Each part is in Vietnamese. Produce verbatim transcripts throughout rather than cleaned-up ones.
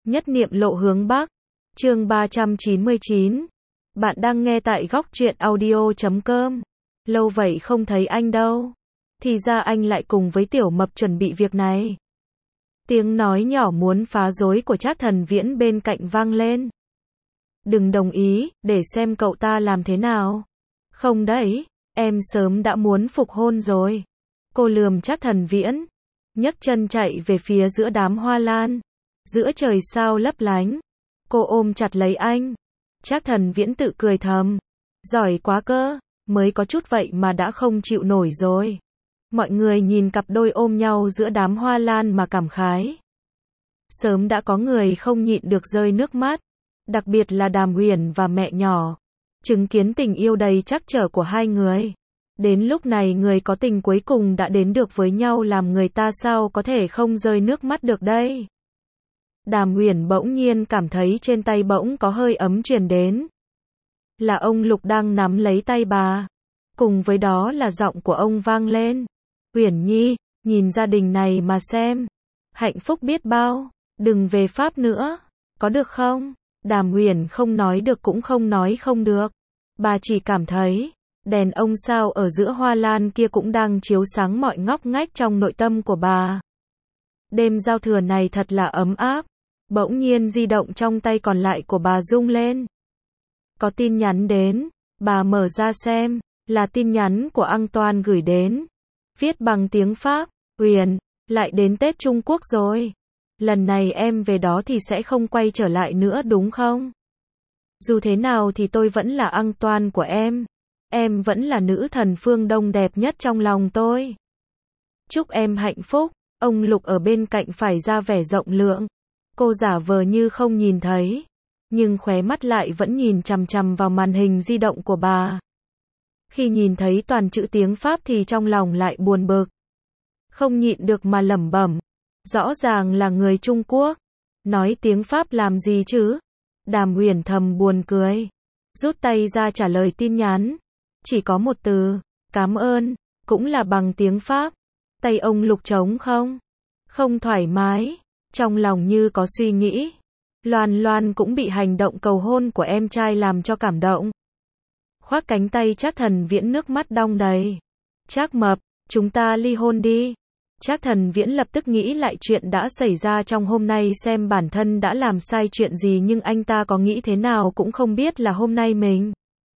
Nhất niệm lộ hướng Bắc. Chương ba trăm chín mươi chín. Bạn đang nghe tại góc truyện audio chấm com. Lâu vậy không thấy anh đâu. Thì ra anh lại cùng với Tiểu Mập chuẩn bị việc này. Tiếng nói nhỏ muốn phá rối của Trác Thần Viễn bên cạnh vang lên. Đừng đồng ý, để xem cậu ta làm thế nào. Không đấy, em sớm đã muốn phục hôn rồi. Cô lườm Trác Thần Viễn, nhấc chân chạy về phía giữa đám hoa lan. Giữa trời sao lấp lánh, cô ôm chặt lấy anh. Trác Thần Viễn tự cười thầm, giỏi quá cơ, mới có chút vậy mà đã không chịu nổi rồi. Mọi người nhìn cặp đôi ôm nhau giữa đám hoa lan mà cảm khái. Sớm đã có người không nhịn được rơi nước mắt, đặc biệt là Đàm Uyển và mẹ nhỏ, chứng kiến tình yêu đầy trắc trở của hai người. Đến lúc này người có tình cuối cùng đã đến được với nhau, làm người ta sao có thể không rơi nước mắt được đây. Đàm Uyển bỗng nhiên cảm thấy trên tay bỗng có hơi ấm truyền đến. Là ông Lục đang nắm lấy tay bà. Cùng với đó là giọng của ông vang lên. Uyển Nhi, nhìn gia đình này mà xem. Hạnh phúc biết bao, đừng về Pháp nữa, có được không? Đàm Uyển không nói được cũng không nói không được. Bà chỉ cảm thấy, đèn ông sao ở giữa hoa lan kia cũng đang chiếu sáng mọi ngóc ngách trong nội tâm của bà. Đêm giao thừa này thật là ấm áp. Bỗng nhiên di động trong tay còn lại của bà rung lên. Có tin nhắn đến, bà mở ra xem, là tin nhắn của Antoine gửi đến. Viết bằng tiếng Pháp, Uyển, lại đến Tết Trung Quốc rồi. Lần này em về đó thì sẽ không quay trở lại nữa đúng không? Dù thế nào thì tôi vẫn là Antoine của em. Em vẫn là nữ thần phương Đông đẹp nhất trong lòng tôi. Chúc em hạnh phúc. Ông Lục ở bên cạnh phải ra vẻ rộng lượng. Cô giả vờ như không nhìn thấy, nhưng khóe mắt lại vẫn nhìn chằm chằm vào màn hình di động của bà. Khi nhìn thấy toàn chữ tiếng Pháp thì trong lòng lại buồn bực. Không nhịn được mà lẩm bẩm. Rõ ràng là người Trung Quốc. Nói tiếng Pháp làm gì chứ? Đàm Uyển thầm buồn cười. Rút tay ra trả lời tin nhắn. Chỉ có một từ, cảm ơn, cũng là bằng tiếng Pháp. Tay ông Lục trống không? Không thoải mái. Trong lòng như có suy nghĩ. Loan Loan cũng bị hành động cầu hôn của em trai làm cho cảm động. Khoác cánh tay Trác Thần Viễn, nước mắt đong đầy. Trác Mập, chúng ta ly hôn đi. Trác Thần Viễn lập tức nghĩ lại chuyện đã xảy ra trong hôm nay, xem bản thân đã làm sai chuyện gì, nhưng anh ta có nghĩ thế nào cũng không biết là hôm nay mình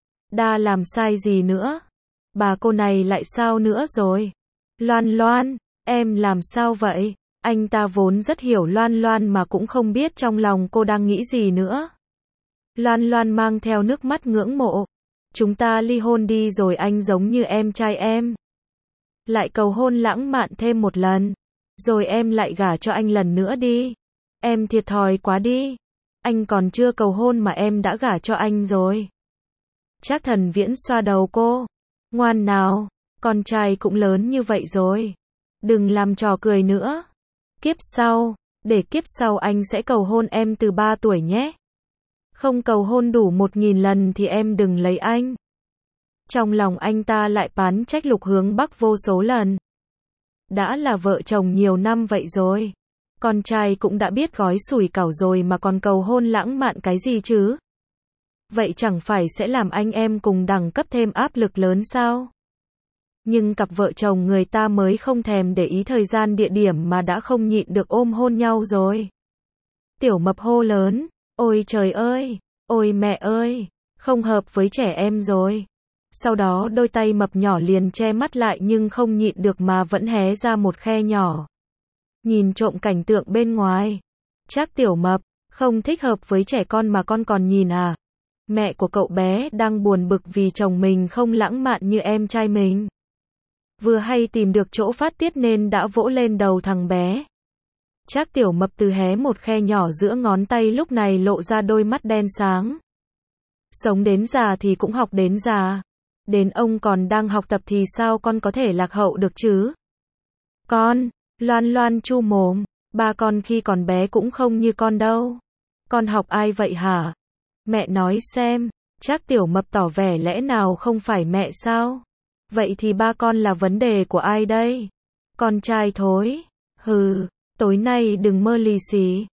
đã làm sai gì nữa. Bà cô này lại sao nữa rồi? Loan Loan, em làm sao vậy? Anh ta vốn rất hiểu Loan Loan mà cũng không biết trong lòng cô đang nghĩ gì nữa. Loan Loan mang theo nước mắt ngưỡng mộ. Chúng ta ly hôn đi rồi, anh giống như em trai em. Lại cầu hôn lãng mạn thêm một lần. Rồi em lại gả cho anh lần nữa đi. Em thiệt thòi quá đi. Anh còn chưa cầu hôn mà em đã gả cho anh rồi. Trác Thần Viễn xoa đầu cô. Ngoan nào, con trai cũng lớn như vậy rồi. Đừng làm trò cười nữa. Kiếp sau, để kiếp sau anh sẽ cầu hôn em từ ba tuổi nhé. Không cầu hôn đủ một nghìn lần thì em đừng lấy anh. Trong lòng anh ta lại bán trách Lục Hướng Bắc vô số lần. Đã là vợ chồng nhiều năm vậy rồi. Con trai cũng đã biết gói sủi cảo rồi mà còn cầu hôn lãng mạn cái gì chứ? Vậy chẳng phải sẽ làm anh em cùng đẳng cấp thêm áp lực lớn sao? Nhưng cặp vợ chồng người ta mới không thèm để ý thời gian địa điểm mà đã không nhịn được ôm hôn nhau rồi. Tiểu Mập hô lớn, ôi trời ơi, ôi mẹ ơi, không hợp với trẻ em rồi. Sau đó đôi tay mập nhỏ liền che mắt lại nhưng không nhịn được mà vẫn hé ra một khe nhỏ. Nhìn trộm cảnh tượng bên ngoài. Trác Tiểu Mập, không thích hợp với trẻ con mà con còn nhìn à? Mẹ của cậu bé đang buồn bực vì chồng mình không lãng mạn như em trai mình. Vừa hay tìm được chỗ phát tiết nên đã vỗ lên đầu thằng bé. Trác Tiểu Mập từ hé một khe nhỏ giữa ngón tay lúc này lộ ra đôi mắt đen sáng. Sống đến già thì cũng học đến già. Đến ông còn đang học tập thì sao con có thể lạc hậu được chứ? Con, Loan Loan chu mồm, ba con khi còn bé cũng không như con đâu. Con học ai vậy hả? Mẹ nói xem. Trác Tiểu Mập tỏ vẻ lẽ nào không phải mẹ sao? Vậy thì ba con là vấn đề của ai đây? Con trai thối. Hừ, tối nay đừng mơ lì xì.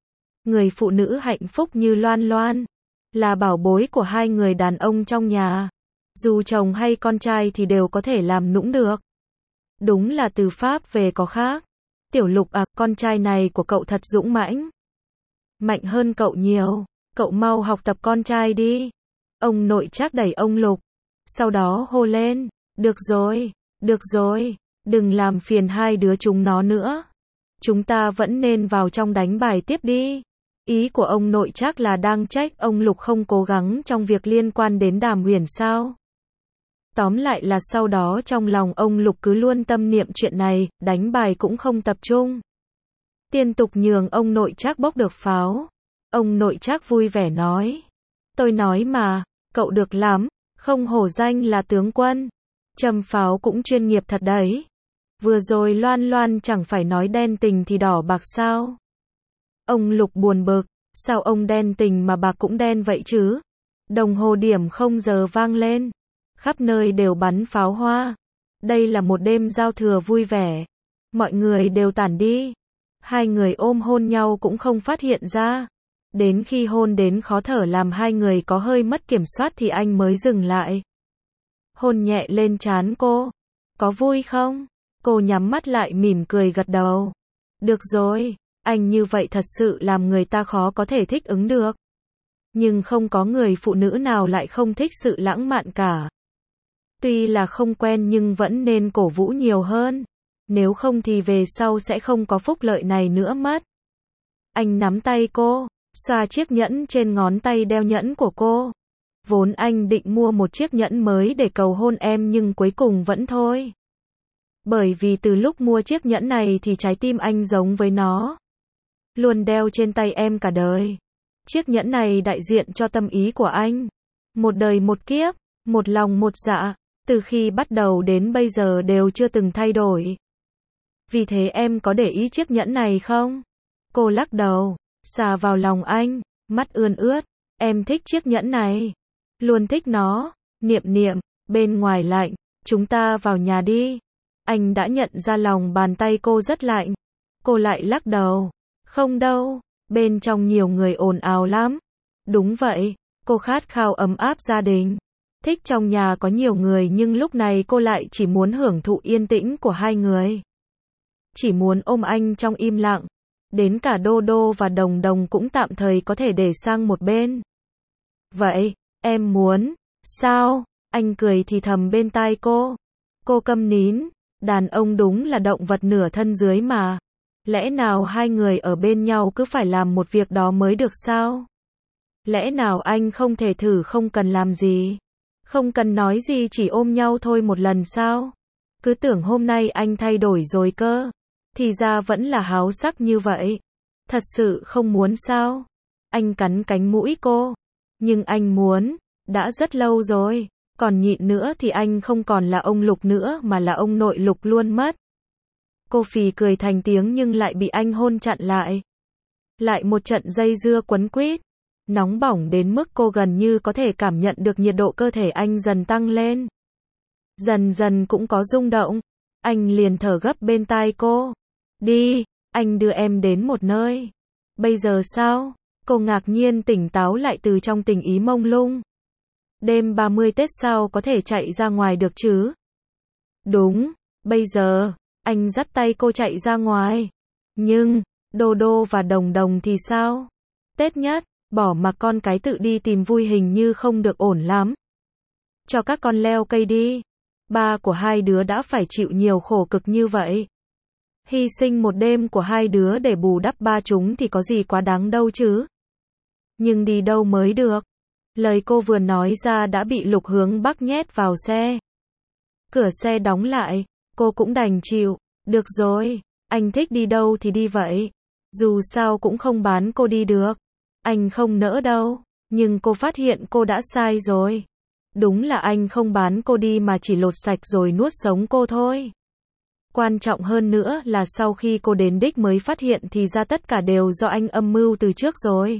Người phụ nữ hạnh phúc như Loan Loan, là bảo bối của hai người đàn ông trong nhà. Dù chồng hay con trai thì đều có thể làm nũng được. Đúng là từ Pháp về có khác. Tiểu Lục à, con trai này của cậu thật dũng mãnh. Mạnh hơn cậu nhiều. Cậu mau học tập con trai đi. Ông nội Trác đẩy ông Lục. Sau đó hô lên. Được rồi, được rồi, đừng làm phiền hai đứa chúng nó nữa. Chúng ta vẫn nên vào trong đánh bài tiếp đi. Ý của ông nội Trác là đang trách ông Lục không cố gắng trong việc liên quan đến Đàm Huyền sao. Tóm lại là sau đó trong lòng ông Lục cứ luôn tâm niệm chuyện này, đánh bài cũng không tập trung. Tiên tục nhường ông nội Trác bốc được pháo. Ông nội Trác vui vẻ nói. Tôi nói mà, cậu được lắm, không hổ danh là tướng quân. Châm pháo cũng chuyên nghiệp thật đấy. Vừa rồi Loan Loan chẳng phải nói đen tình thì đỏ bạc sao. Ông Lục buồn bực, sao ông đen tình mà bạc cũng đen vậy chứ? Đồng hồ điểm không giờ vang lên. Khắp nơi đều bắn pháo hoa. Đây là một đêm giao thừa vui vẻ. Mọi người đều tản đi. Hai người ôm hôn nhau cũng không phát hiện ra. Đến khi hôn đến khó thở làm hai người có hơi mất kiểm soát thì anh mới dừng lại. Hôn nhẹ lên trán cô. Có vui không? Cô nhắm mắt lại mỉm cười gật đầu. Được rồi, anh như vậy thật sự làm người ta khó có thể thích ứng được. Nhưng không có người phụ nữ nào lại không thích sự lãng mạn cả. Tuy là không quen nhưng vẫn nên cổ vũ nhiều hơn. Nếu không thì về sau sẽ không có phúc lợi này nữa mất. Anh nắm tay cô, xoa chiếc nhẫn trên ngón tay đeo nhẫn của cô. Vốn anh định mua một chiếc nhẫn mới để cầu hôn em nhưng cuối cùng vẫn thôi. Bởi vì từ lúc mua chiếc nhẫn này thì trái tim anh giống với nó. Luôn đeo trên tay em cả đời. Chiếc nhẫn này đại diện cho tâm ý của anh. Một đời một kiếp, một lòng một dạ, từ khi bắt đầu đến bây giờ đều chưa từng thay đổi. Vì thế em có để ý chiếc nhẫn này không? Cô lắc đầu, xà vào lòng anh, mắt ươn ướt. Em thích chiếc nhẫn này. Luôn thích nó. Niệm niệm, bên ngoài lạnh, chúng ta vào nhà đi. Anh đã nhận ra lòng bàn tay cô rất lạnh. Cô lại lắc đầu. Không đâu, bên trong nhiều người ồn ào lắm. Đúng vậy, cô khát khao ấm áp gia đình. Thích trong nhà có nhiều người nhưng lúc này cô lại chỉ muốn hưởng thụ yên tĩnh của hai người. Chỉ muốn ôm anh trong im lặng. Đến cả Đô Đô và Đồng Đồng cũng tạm thời có thể để sang một bên. Vậy, em muốn, sao? Anh cười thì thầm bên tai cô. Cô câm nín, đàn ông đúng là động vật nửa thân dưới mà. Lẽ nào hai người ở bên nhau cứ phải làm một việc đó mới được sao? Lẽ nào anh không thể thử không cần làm gì? Không cần nói gì chỉ ôm nhau thôi một lần sao? Cứ tưởng hôm nay anh thay đổi rồi cơ. Thì ra vẫn là háo sắc như vậy. Thật sự không muốn sao? Anh cắn cánh mũi cô. Nhưng anh muốn, đã rất lâu rồi. Còn nhịn nữa thì anh không còn là ông Lục nữa mà là ông nội Lục luôn mất. Cô phì cười thành tiếng nhưng lại bị anh hôn chặn lại. Lại một trận dây dưa quấn quýt. Nóng bỏng đến mức cô gần như có thể cảm nhận được nhiệt độ cơ thể anh dần tăng lên. Dần dần cũng có rung động. Anh liền thở gấp bên tai cô. Đi, anh đưa em đến một nơi. Bây giờ sao? Cô ngạc nhiên tỉnh táo lại từ trong tình ý mông lung. Đêm ba mươi Tết sao có thể chạy ra ngoài được chứ? Đúng, bây giờ, anh dắt tay cô chạy ra ngoài. Nhưng, Đô Đô và Đồng Đồng thì sao? Tết nhất, bỏ mặc con cái tự đi tìm vui hình như không được ổn lắm. Cho các con leo cây đi. Ba của hai đứa đã phải chịu nhiều khổ cực như vậy. Hy sinh một đêm của hai đứa để bù đắp ba chúng thì có gì quá đáng đâu chứ. Nhưng đi đâu mới được. Lời cô vừa nói ra đã bị Lục Hướng Bắc nhét vào xe. Cửa xe đóng lại, cô cũng đành chịu. Được rồi, anh thích đi đâu thì đi vậy. Dù sao cũng không bán cô đi được. Anh không nỡ đâu. Nhưng cô phát hiện cô đã sai rồi. Đúng là anh không bán cô đi mà chỉ lột sạch rồi nuốt sống cô thôi. Quan trọng hơn nữa là sau khi cô đến đích mới phát hiện thì ra tất cả đều do anh âm mưu từ trước rồi.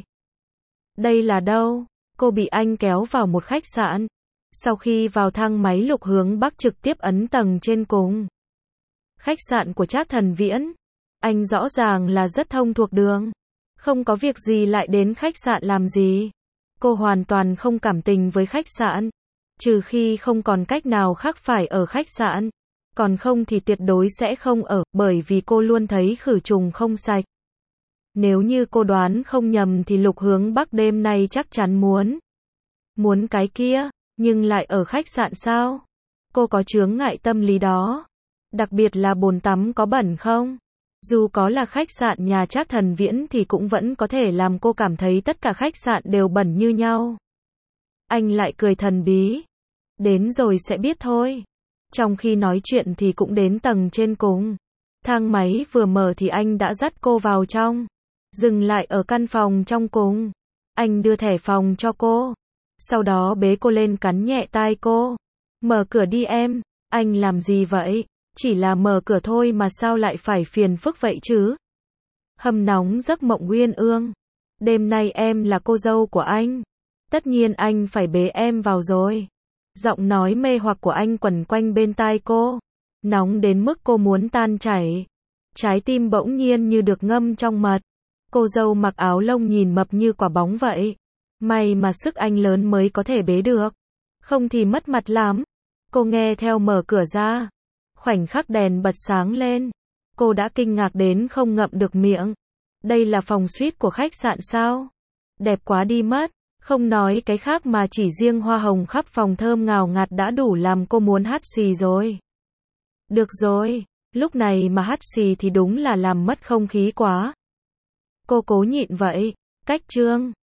Đây là đâu? Cô bị anh kéo vào một khách sạn. Sau khi vào thang máy Lục Hướng Bắc trực tiếp ấn tầng trên cùng. Khách sạn của Trác Thần Viễn. Anh rõ ràng là rất thông thuộc đường. Không có việc gì lại đến khách sạn làm gì? Cô hoàn toàn không cảm tình với khách sạn. Trừ khi không còn cách nào khác phải ở khách sạn. Còn không thì tuyệt đối sẽ không ở, bởi vì cô luôn thấy khử trùng không sạch. Nếu như cô đoán không nhầm thì Lục Hướng Bắc đêm nay chắc chắn muốn. Muốn cái kia, nhưng lại ở khách sạn sao? Cô có chướng ngại tâm lý đó. Đặc biệt là bồn tắm có bẩn không? Dù có là khách sạn nhà Trác Thần Viễn thì cũng vẫn có thể làm cô cảm thấy tất cả khách sạn đều bẩn như nhau. Anh lại cười thần bí. Đến rồi sẽ biết thôi. Trong khi nói chuyện thì cũng đến tầng trên cùng. Thang máy vừa mở thì anh đã dắt cô vào trong. Dừng lại ở căn phòng trong cùng. Anh đưa thẻ phòng cho cô. Sau đó bế cô lên cắn nhẹ tai cô. Mở cửa đi em. Anh làm gì vậy? Chỉ là mở cửa thôi mà sao lại phải phiền phức vậy chứ? Hâm nóng giấc mộng uyên ương. Đêm nay em là cô dâu của anh. Tất nhiên anh phải bế em vào rồi. Giọng nói mê hoặc của anh quẩn quanh bên tai cô. Nóng đến mức cô muốn tan chảy. Trái tim bỗng nhiên như được ngâm trong mật. Cô dâu mặc áo lông nhìn mập như quả bóng vậy. May mà sức anh lớn mới có thể bế được. Không thì mất mặt lắm. Cô nghe theo mở cửa ra. Khoảnh khắc đèn bật sáng lên. Cô đã kinh ngạc đến không ngậm được miệng. Đây là phòng suite của khách sạn sao? Đẹp quá đi mất. Không nói cái khác mà chỉ riêng hoa hồng khắp phòng thơm ngào ngạt đã đủ làm cô muốn hắt xì rồi. Được rồi, lúc này mà hắt xì thì đúng là làm mất không khí quá. Cô cố nhịn vậy. Cách chương